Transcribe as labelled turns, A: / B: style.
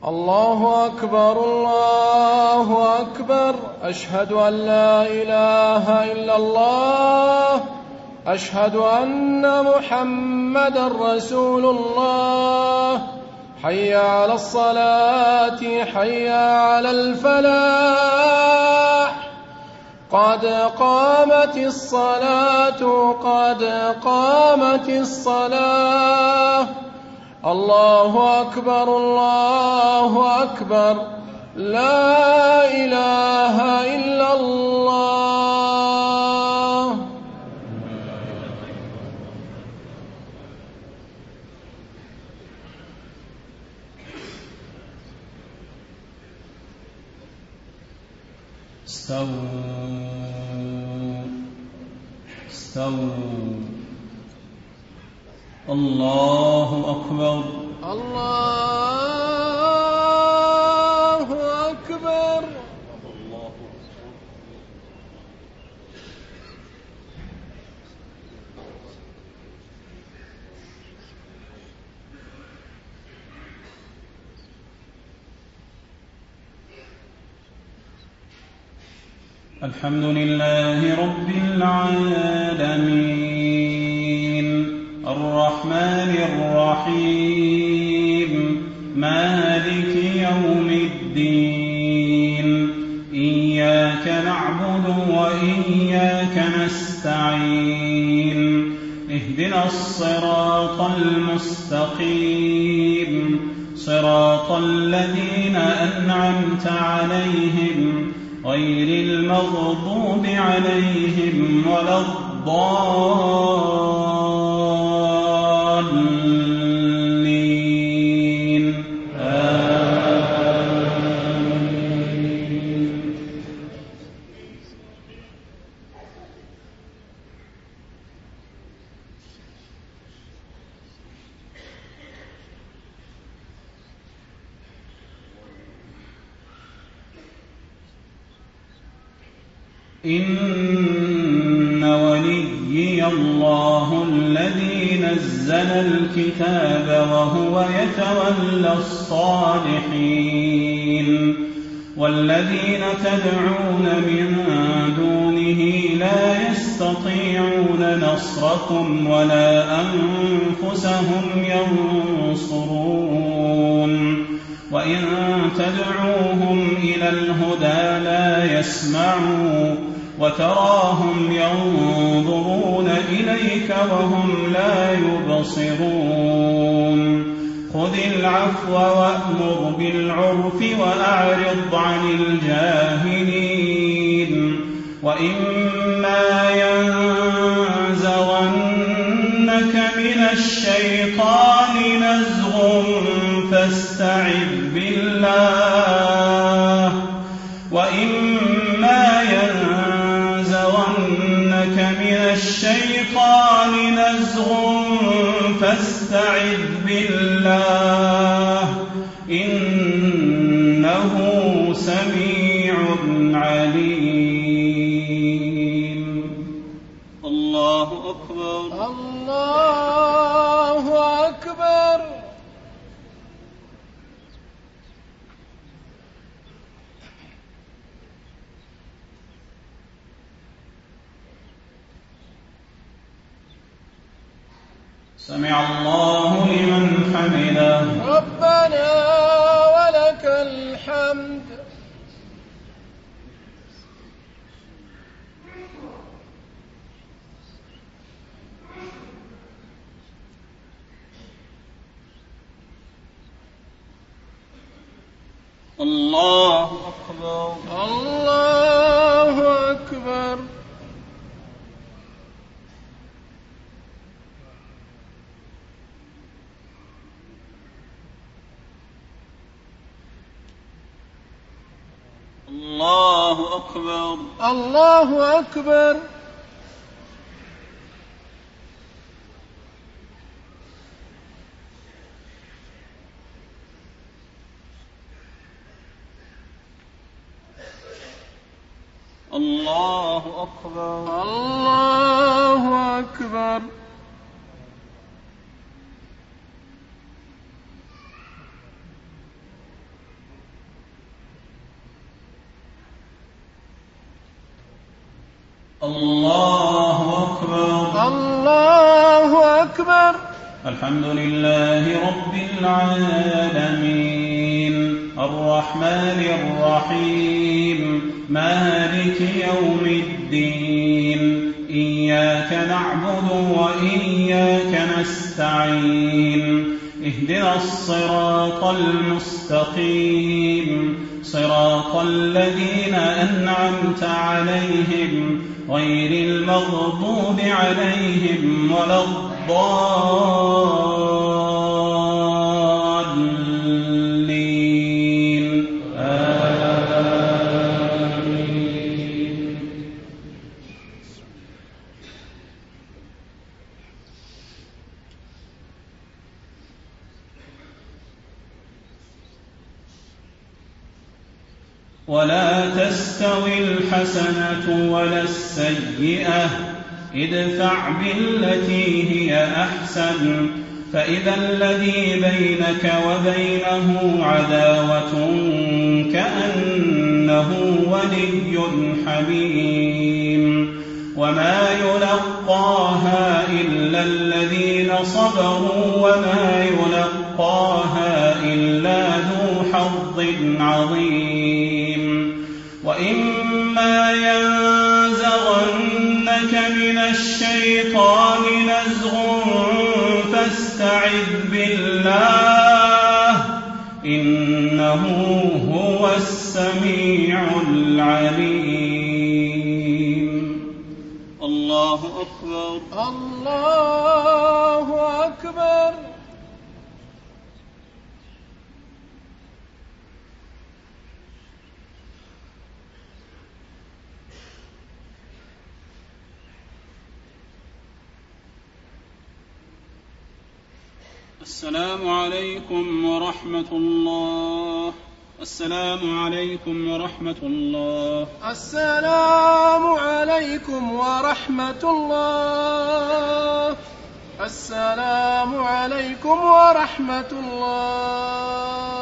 A: الله أكبر الله أكبر. أشهد أن لا إله إلا الله. أشهد أن محمدا رسول الله. حي على الصلاة حي على الفلاح. قد قامت الصلاة قد قامت الصلاة. الله أكبر الله أكبر. لا إله إلا الله.
B: استووا. الله أكبر
A: الله أكبر.
B: الحمد لله رب العالمين الرحمن الرحيم مالك يوم الدين إياك نعبد وإياك نستعين اهدنا الصراط المستقيم صراط الذين أنعمت عليهم غير المغضوب عليهم ولا الضالين آمين. إن وليي الله الذي نزل الكتاب وهو يتولى الصالحين والذين تدعون من دونه لا يستطيعون نصركم ولا أنفسهم ينصرون وإن تدعوهم إلى الهدى لا يسمعوا وتراهم ينظرون إليك وهم لا يبصرون خذ العفو وأمر بالعرف وأعرض عن الجاهلين وإما ينزغنك من الشيطان نزغ فاستعذ بالله وإما ينزغنك من الشيطان نزغ فاستعذ بالله إنه سميع عليم. الله أكبر
A: الله أكبر.
B: سمع الله لمن حمده
A: ربنا ولك الحمد.
B: الله أكبر
A: الله أكبر.
B: الله أكبر
A: الله أكبر.
B: الله أكبر
A: الله أكبر.
B: الله أكبر.
A: الله أكبر.
B: الحمد لله رب العالمين الرحمن الرحيم مالك يوم الدين إياك نعبد وإياك نستعين اهدنا الصراط المستقيم صراط الذين أنعمت عليهم غير المغضوب عليهم ولا الضالين آمين. ولا تستوي الحسنة ولا السيئة ادفع بالتي هي أحسن فإذا الذي بينك وبينه عداوة كأنه ولي حميم وما يلقاها إلا الذين صبروا وما يلقاها إلا ذو حظ عظيم وإما ينزغنك من الشيطان نزغ فاستعذ بالله إنه هو السميع العليم. الله أكبر.
A: الله أكبر.
B: السلام عليكم ورحمة الله. السلام عليكم ورحمة الله.
A: السلام عليكم ورحمة الله. السلام عليكم ورحمة الله.